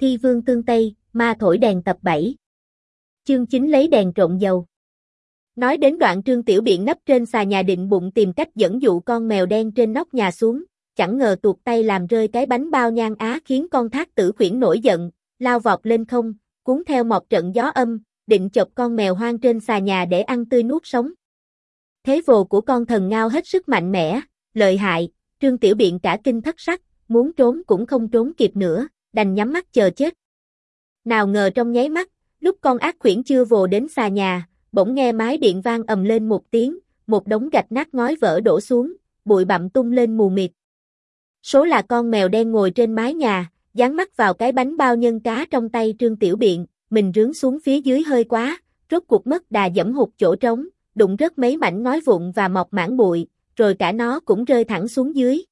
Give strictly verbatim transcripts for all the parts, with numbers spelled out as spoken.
Thi Vương Tương Tây, Ma Thổi Đèn tập bảy. Chương chín lấy đèn trộn dầu. Nói đến đoạn Trương Tiểu Biện nấp trên xà nhà định bụng tìm cách dẫn dụ con mèo đen trên nóc nhà xuống, chẳng ngờ tuột tay làm rơi cái bánh bao nhang á khiến con Thác Tử Khuyển nổi giận, lao vọt lên không, cuốn theo một trận gió âm, định chộp con mèo hoang trên xà nhà để ăn tươi nuốt sống. Thế vồ của con thần ngao hết sức mạnh mẽ, lợi hại, Trương Tiểu Biện cả kinh thất sắc, muốn trốn cũng không trốn kịp nữa, đành nhắm mắt chờ chết. Nào ngờ trong nháy mắt, lúc con ác khuyển chưa vồ đến xà nhà, bỗng nghe mái điện vang ầm lên một tiếng, một đống gạch nát ngói vỡ đổ xuống, bụi bặm tung lên mù mịt. Số là con mèo đen ngồi trên mái nhà, dán mắt vào cái bánh bao nhân cá trong tay Trương Tiểu Biện, mình rướn xuống phía dưới hơi quá, rốt cuộc mất đà giẫm hụt chỗ trống, đụng rớt mấy mảnh ngói vụn và mọc mảng bụi, rồi cả nó cũng rơi thẳng xuống dưới.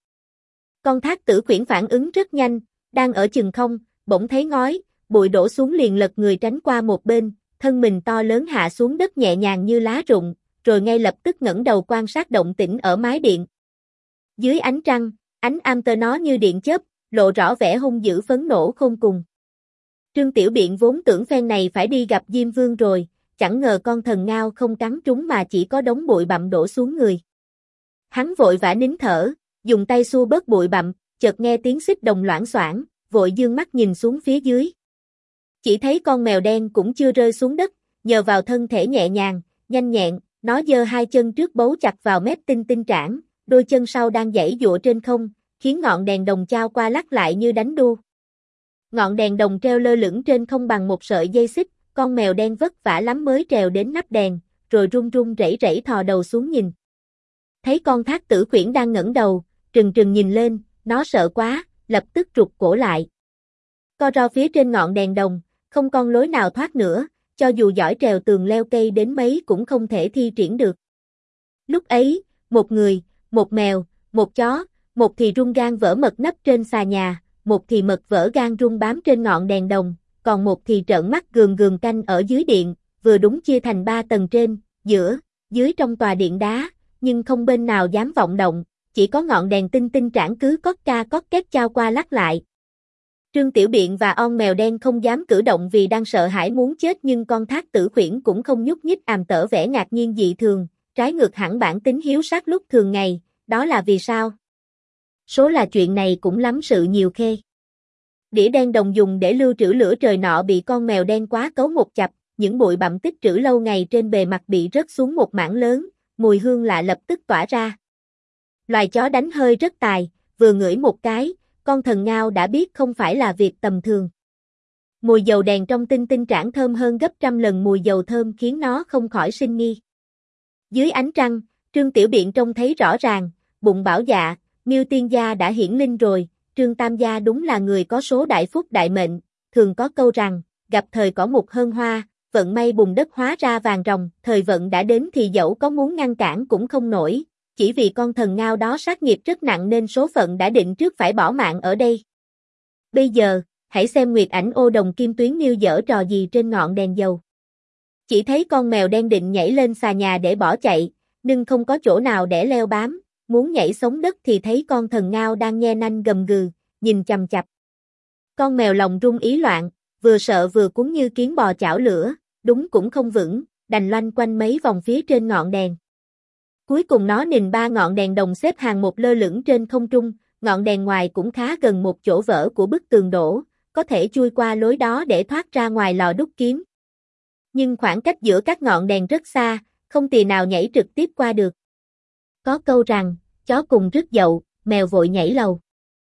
Con Thác Tử Khuyển phản ứng rất nhanh, đang ở chừng không, bỗng thấy ngói, bụi đổ xuống liền lật người tránh qua một bên, thân mình to lớn hạ xuống đất nhẹ nhàng như lá rụng, rồi ngay lập tức ngẩng đầu quan sát động tĩnh ở mái điện. Dưới ánh trăng, ánh am tơ nó như điện chớp, lộ rõ vẻ hung dữ phấn nộ khôn cùng. Trương Tiểu Biện vốn tưởng phen này phải đi gặp Diêm Vương rồi, chẳng ngờ con thần ngao không cắn trúng mà chỉ có đống bụi bặm đổ xuống người. Hắn vội vã nín thở, dùng tay xua bớt bụi bặm, chợt nghe tiếng xích đồng loảng xoảng, vội dương mắt nhìn xuống phía dưới. Chỉ thấy con mèo đen cũng chưa rơi xuống đất, nhờ vào thân thể nhẹ nhàng, nhanh nhẹn, nó giơ hai chân trước bấu chặt vào mép tinh tinh trảng, đôi chân sau đang giãy giụa trên không, khiến ngọn đèn đồng chao qua lắc lại như đánh đu. Ngọn đèn đồng treo lơ lửng trên không bằng một sợi dây xích, con mèo đen vất vả lắm mới trèo đến nắp đèn, rồi run run rẩy rẩy thò đầu xuống nhìn. Thấy con Thác Tử Khuyển đang ngẩng đầu, trừng trừng nhìn lên, nó sợ quá, lập tức rụt cổ lại. Co ro phía trên ngọn đèn đồng, không con lối nào thoát nữa, cho dù giỏi trèo tường leo cây đến mấy cũng không thể thi triển được. Lúc ấy, một người, một mèo, một chó, một thì run gan vỡ mật nấp trên xà nhà, một thì mật vỡ gan run bám trên ngọn đèn đồng, còn một thì trợn mắt gườm gườm canh ở dưới điện, vừa đúng chia thành ba tầng trên, giữa, dưới trong tòa điện đá, nhưng không bên nào dám vọng động, chỉ có ngọn đèn tinh tinh trảng cứ cót ca cót két chao qua lắc lại. Trương Tiểu Biện và on mèo đen không dám cử động vì đang sợ hãi muốn chết, nhưng con Thác Tử Khuyển cũng không nhúc nhích, àm tở vẻ ngạc nhiên dị thường, trái ngược hẳn bản tính hiếu sát lúc thường ngày, đó là vì sao? Số là chuyện này cũng lắm sự nhiều khê. Đĩa đen đồng dùng để lưu trữ lửa trời nọ bị con mèo đen quá cấu một chập, những bụi bặm tích trữ lâu ngày trên bề mặt bị rớt xuống một mảng lớn, mùi hương lạ lập tức tỏa ra. Loài chó đánh hơi rất tài, vừa ngửi một cái, con thần ngao đã biết không phải là việc tầm thường. Mùi dầu đèn trong tinh tinh trảng thơm hơn gấp trăm lần mùi dầu thơm khiến nó không khỏi sinh nghi. Dưới ánh trăng, Trương Tiểu Biện trông thấy rõ ràng, bụng bảo dạ, Miêu Tiên Gia đã hiển linh rồi, Trương Tam Gia đúng là người có số đại phúc đại mệnh, thường có câu rằng, gặp thời cỏ mục hơn hoa, vận may bùn đất hóa ra vàng ròng, thời vận đã đến thì dẫu có muốn ngăn cản cũng không nổi, chỉ vì con thần ngao đó sát nghiệp rất nặng nên số phận đã định trước phải bỏ mạng ở đây. Bây giờ, hãy xem Nguyệt Ảnh Ô Đồng Kim Tuyến Miêu giở trò gì trên ngọn đèn dầu. Chỉ thấy con mèo đen định nhảy lên xà nhà để bỏ chạy, nhưng không có chỗ nào để leo bám, muốn nhảy sống đất thì thấy con thần ngao đang nhe nanh gầm gừ, nhìn chằm chằm. Con mèo lòng rung ý loạn, vừa sợ vừa cuốn như kiến bò chảo lửa, đúng cũng không vững, đành loanh quanh mấy vòng phía trên ngọn đèn. Cuối cùng nó nhìn ba ngọn đèn đồng xếp hàng một lơ lửng trên không trung, ngọn đèn ngoài cũng khá gần một chỗ vỡ của bức tường đổ, có thể chui qua lối đó để thoát ra ngoài lò đúc kiếm. Nhưng khoảng cách giữa các ngọn đèn rất xa, không tì nào nhảy trực tiếp qua được. Có câu rằng, chó cùng rứt dậu, mèo vội nhảy lầu.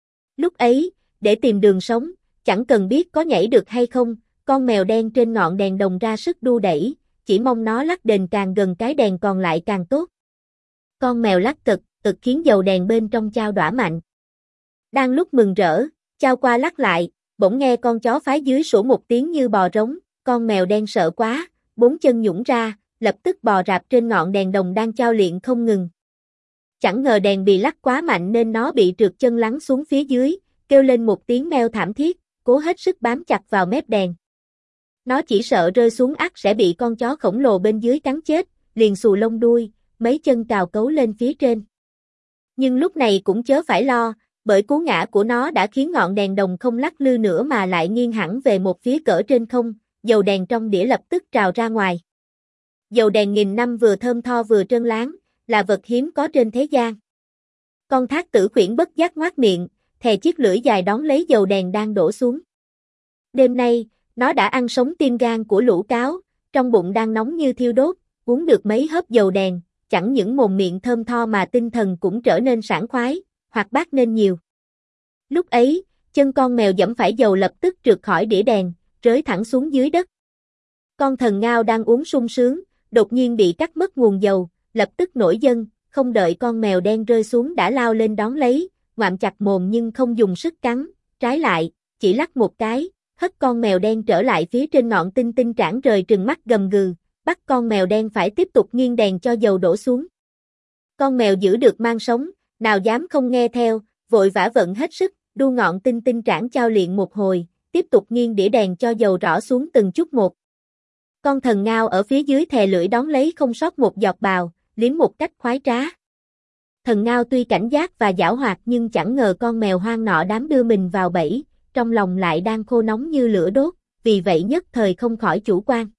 Lúc ấy, để tìm đường sống, chẳng cần biết có nhảy được hay không, con mèo đen trên ngọn đèn đồng ra sức đu đẩy, chỉ mong nó lắc đền càng gần cái đèn còn lại càng tốt. Con mèo lắc cực, cực khiến dầu đèn bên trong chao đỏa mạnh. Đang lúc mừng rỡ, chao qua lắc lại, bỗng nghe con chó phái dưới sủa một tiếng như bò rống, con mèo đen sợ quá, bốn chân nhũn ra, lập tức bò rạp trên ngọn đèn đồng đang chao liệng không ngừng. Chẳng ngờ đèn bị lắc quá mạnh nên nó bị trượt chân lắng xuống phía dưới, kêu lên một tiếng meo thảm thiết, cố hết sức bám chặt vào mép đèn. Nó chỉ sợ rơi xuống ắt sẽ bị con chó khổng lồ bên dưới cắn chết, liền xù lông đuôi, mấy chân cào cấu lên phía trên. Nhưng lúc này cũng chớ phải lo, bởi cú ngã của nó đã khiến ngọn đèn đồng không lắc lư nữa mà lại nghiêng hẳn về một phía cỡ trên không, dầu đèn trong đĩa lập tức trào ra ngoài. Dầu đèn nghìn năm vừa thơm tho vừa trơn láng, là vật hiếm có trên thế gian. Con thác tử khuyển bất giác ngoác miệng, thè chiếc lưỡi dài đón lấy dầu đèn đang đổ xuống. Đêm nay, nó đã ăn sống tim gan của lũ cáo, trong bụng đang nóng như thiêu đốt, uống được mấy hớp dầu đèn, chẳng những mồm miệng thơm tho mà tinh thần cũng trở nên sảng khoái, hoạt bát nên nhiều. Lúc ấy, chân con mèo giẫm phải dầu lập tức trượt khỏi đĩa đèn, rơi thẳng xuống dưới đất. Con thần ngao đang uống sung sướng, đột nhiên bị cắt mất nguồn dầu, lập tức nổi giận, không đợi con mèo đen rơi xuống đã lao lên đón lấy, ngoạm chặt mồm nhưng không dùng sức cắn, trái lại, chỉ lắc một cái, hất con mèo đen trở lại phía trên ngọn tinh tinh trảng rời trừng mắt gầm gừ, bắt con mèo đen phải tiếp tục nghiêng đèn cho dầu đổ xuống. Con mèo giữ được mang sống, nào dám không nghe theo, vội vã vận hết sức, đu ngọn tinh tinh trảng chao luyện một hồi, tiếp tục nghiêng đĩa đèn cho dầu rõ xuống từng chút một. Con thần ngao ở phía dưới thè lưỡi đón lấy không sót một giọt bào, liếm một cách khoái trá. Thần ngao tuy cảnh giác và giảo hoạt nhưng chẳng ngờ con mèo hoang nọ dám đưa mình vào bẫy, trong lòng lại đang khô nóng như lửa đốt, vì vậy nhất thời không khỏi chủ quan.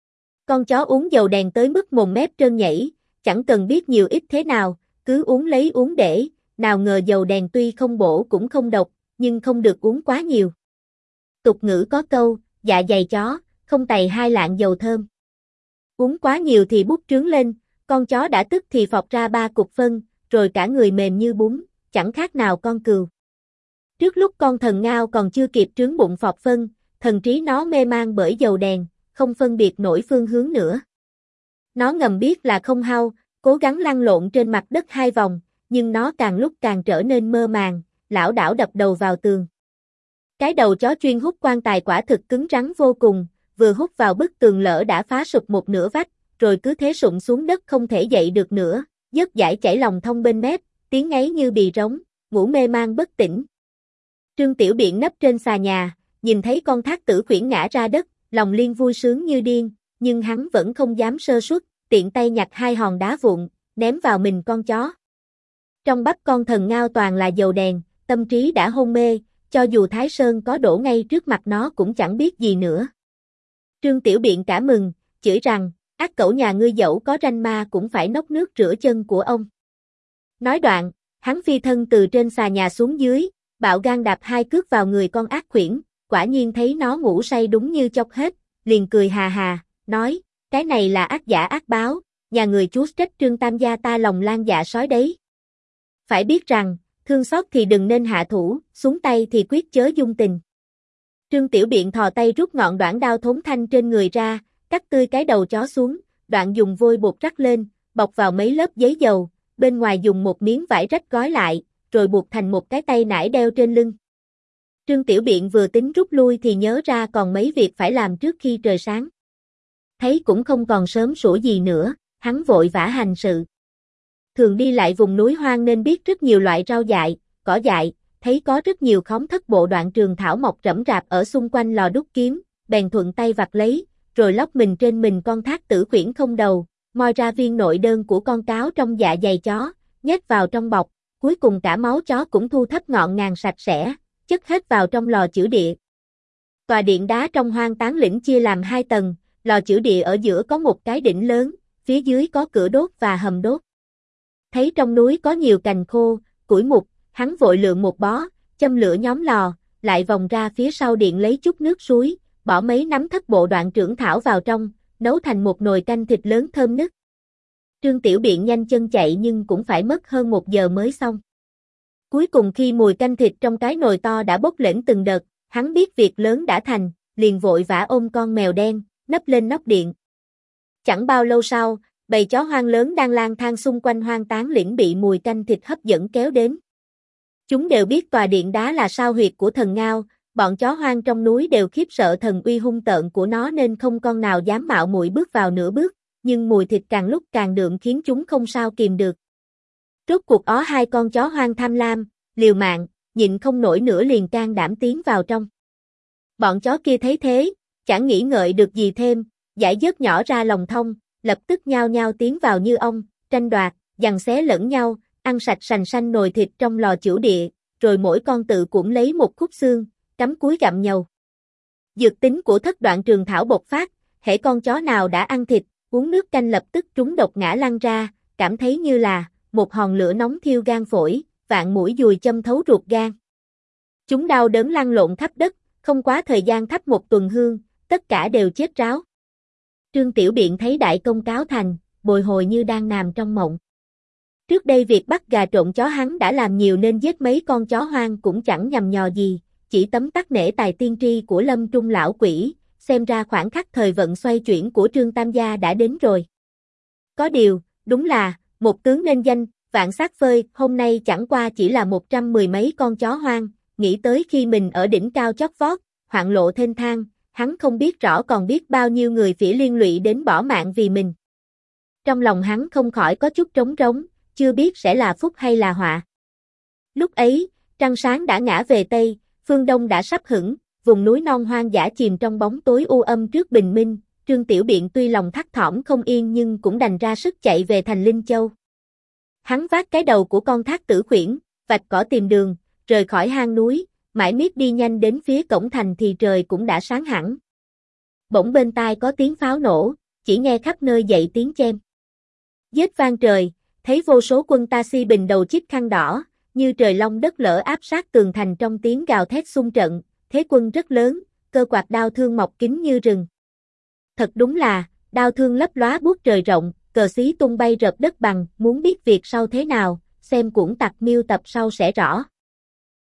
Con chó uống dầu đèn tới mức mồm mép trơn nhảy, chẳng cần biết nhiều ít thế nào, cứ uống lấy uống để, nào ngờ dầu đèn tuy không bổ cũng không độc, nhưng không được uống quá nhiều. Tục ngữ có câu, dạ dày chó, không tày hai lạng dầu thơm. Uống quá nhiều thì bút trướng lên, con chó đã tức thì phọt ra ba cục phân, rồi cả người mềm như bún, chẳng khác nào con cừu. Trước lúc con thần ngao còn chưa kịp trướng bụng phọt phân, thần trí nó mê man bởi dầu đèn, không phân biệt nổi phương hướng nữa. Nó ngầm biết là không hao, cố gắng lăn lộn trên mặt đất hai vòng, nhưng nó càng lúc càng trở nên mơ màng, lảo đảo đập đầu vào tường. Cái đầu chó chuyên hút quan tài quả thực cứng rắn vô cùng, vừa hút vào bức tường lỡ đã phá sụp một nửa vách, rồi cứ thế sụm xuống đất không thể dậy được nữa, giấc dãi chảy lòng thông bên mép, tiếng ngáy như bì rống, ngủ mê man bất tỉnh. Trương Tiểu Biện nấp trên xà nhà, nhìn thấy con thác tử khuyển ngã ra đất, lòng liên vui sướng như điên, nhưng hắn vẫn không dám sơ suất, tiện tay nhặt hai hòn đá vụn, ném vào mình con chó. Trong bắp con thần ngao toàn là dầu đèn, tâm trí đã hôn mê, cho dù Thái Sơn có đổ ngay trước mặt nó cũng chẳng biết gì nữa. Trương Tiểu Biện cả mừng, chửi rằng, ác cẩu nhà ngươi dẫu có ranh ma cũng phải nốc nước rửa chân của ông. Nói đoạn, hắn phi thân từ trên xà nhà xuống dưới, bạo gan đạp hai cước vào người con ác khuyển, quả nhiên thấy nó ngủ say đúng như chốc hết, liền cười hà hà, nói, cái này là ác giả ác báo, nhà người chú trách Trương Tam gia ta lòng lan dạ sói đấy. Phải biết rằng, thương xót thì đừng nên hạ thủ, xuống tay thì quyết chớ dung tình. Trương Tiểu Biện thò tay rút ngọn đoạn đao thốn thanh trên người ra, cắt tươi cái đầu chó xuống, đoạn dùng vôi bột rắc lên, bọc vào mấy lớp giấy dầu, bên ngoài dùng một miếng vải rách gói lại, rồi buộc thành một cái tay nải đeo trên lưng. Trương Tiểu Biện vừa tính rút lui thì nhớ ra còn mấy việc phải làm trước khi trời sáng. Thấy cũng không còn sớm sủa gì nữa, hắn vội vã hành sự. Thường đi lại vùng núi hoang nên biết rất nhiều loại rau dại, cỏ dại, thấy có rất nhiều khóm thất bộ đoạn trường thảo mọc rậm rạp ở xung quanh lò đúc kiếm, bèn thuận tay vặt lấy, rồi lóc mình trên mình con thác tử khuyển không đầu, moi ra viên nội đơn của con cáo trong dạ dày chó, nhét vào trong bọc, cuối cùng cả máu chó cũng thu thấp ngọn ngàn sạch sẽ, chất hết vào trong lò chữ địa. Tòa điện đá trong Hoang Tán Lĩnh chia làm hai tầng, lò chữ địa ở giữa có một cái đỉnh lớn, phía dưới có cửa đốt và hầm đốt. Thấy trong núi có nhiều cành khô, củi mục, hắn vội lượm một bó, châm lửa nhóm lò, lại vòng ra phía sau điện lấy chút nước suối, bỏ mấy nắm thất bộ đoạn trưởng thảo vào trong, nấu thành một nồi canh thịt lớn thơm nức. Trương Tiểu Biện nhanh chân chạy nhưng cũng phải mất hơn một giờ mới xong. Cuối cùng khi mùi canh thịt trong cái nồi to đã bốc lên từng đợt, hắn biết việc lớn đã thành, liền vội vã ôm con mèo đen, nấp lên nóc điện. Chẳng bao lâu sau, bầy chó hoang lớn đang lang thang xung quanh Hoang Tán Lĩnh bị mùi canh thịt hấp dẫn kéo đến. Chúng đều biết tòa điện đá là sao huyệt của thần ngao, bọn chó hoang trong núi đều khiếp sợ thần uy hung tợn của nó nên không con nào dám mạo muội bước vào nửa bước, nhưng mùi thịt càng lúc càng đượm khiến chúng không sao kìm được. Rốt cuộc ó hai con chó hoang tham lam, liều mạng, nhịn không nổi nữa liền can đảm tiến vào trong. Bọn chó kia thấy thế, chẳng nghĩ ngợi được gì thêm, giải dớt nhỏ ra lòng thông, lập tức nhao nhao tiến vào như ong, tranh đoạt, giằng xé lẫn nhau, ăn sạch sành sanh nồi thịt trong lò chữ địa, rồi mỗi con tự cũng lấy một khúc xương, cắm cúi gặm nhầu. Dược tính của thất đoạn trường thảo bộc phát, hễ con chó nào đã ăn thịt, uống nước canh lập tức trúng độc ngã lăn ra, cảm thấy như là một hòn lửa nóng thiêu gan phổi, vạn mũi dùi châm thấu ruột gan. Chúng đau đớn lăn lộn khắp đất, không quá thời gian thắp một tuần hương, tất cả đều chết ráo. Trương Tiểu Biện thấy đại công cáo thành, bồi hồi như đang nằm trong mộng. Trước đây việc bắt gà trộn chó hắn đã làm nhiều nên giết mấy con chó hoang cũng chẳng nhằm nhò gì, chỉ tấm tắc nể tài tiên tri của Lâm Trung lão quỷ, xem ra khoảng khắc thời vận xoay chuyển của Trương Tam gia đã đến rồi. Có điều, đúng là, một tướng nên danh, vạn sát phơi, hôm nay chẳng qua chỉ là một trăm mười mấy con chó hoang, nghĩ tới khi mình ở đỉnh cao chót vót, hoạn lộ thênh thang, hắn không biết rõ còn biết bao nhiêu người phỉ liên lụy đến bỏ mạng vì mình. Trong lòng hắn không khỏi có chút trống rỗng, chưa biết sẽ là phúc hay là họa. Lúc ấy, trăng sáng đã ngã về Tây, phương Đông đã sắp hửng, vùng núi non hoang dã chìm trong bóng tối u âm trước bình minh, Trương Tiểu Biện tuy lòng thắt thỏm không yên nhưng cũng đành ra sức chạy về thành Linh Châu. Hắn vác cái đầu của con thác tử khuyển, vạch cỏ tìm đường, rời khỏi hang núi, mãi miết đi nhanh đến phía cổng thành thì trời cũng đã sáng hẳn. Bỗng bên tai có tiếng pháo nổ, chỉ nghe khắp nơi dậy tiếng chém. Giết vang trời, thấy vô số quân ta si bình đầu chiếc khăn đỏ, như trời long đất lở áp sát tường thành trong tiếng gào thét xung trận, thế quân rất lớn, cơ quạt đao thương mọc kín như rừng. Thật đúng là, đao thương lấp lóa buốt trời rộng, cờ xí tung bay rợp đất bằng, muốn biết việc sau thế nào, xem cuốn tặc miêu tập sau sẽ rõ.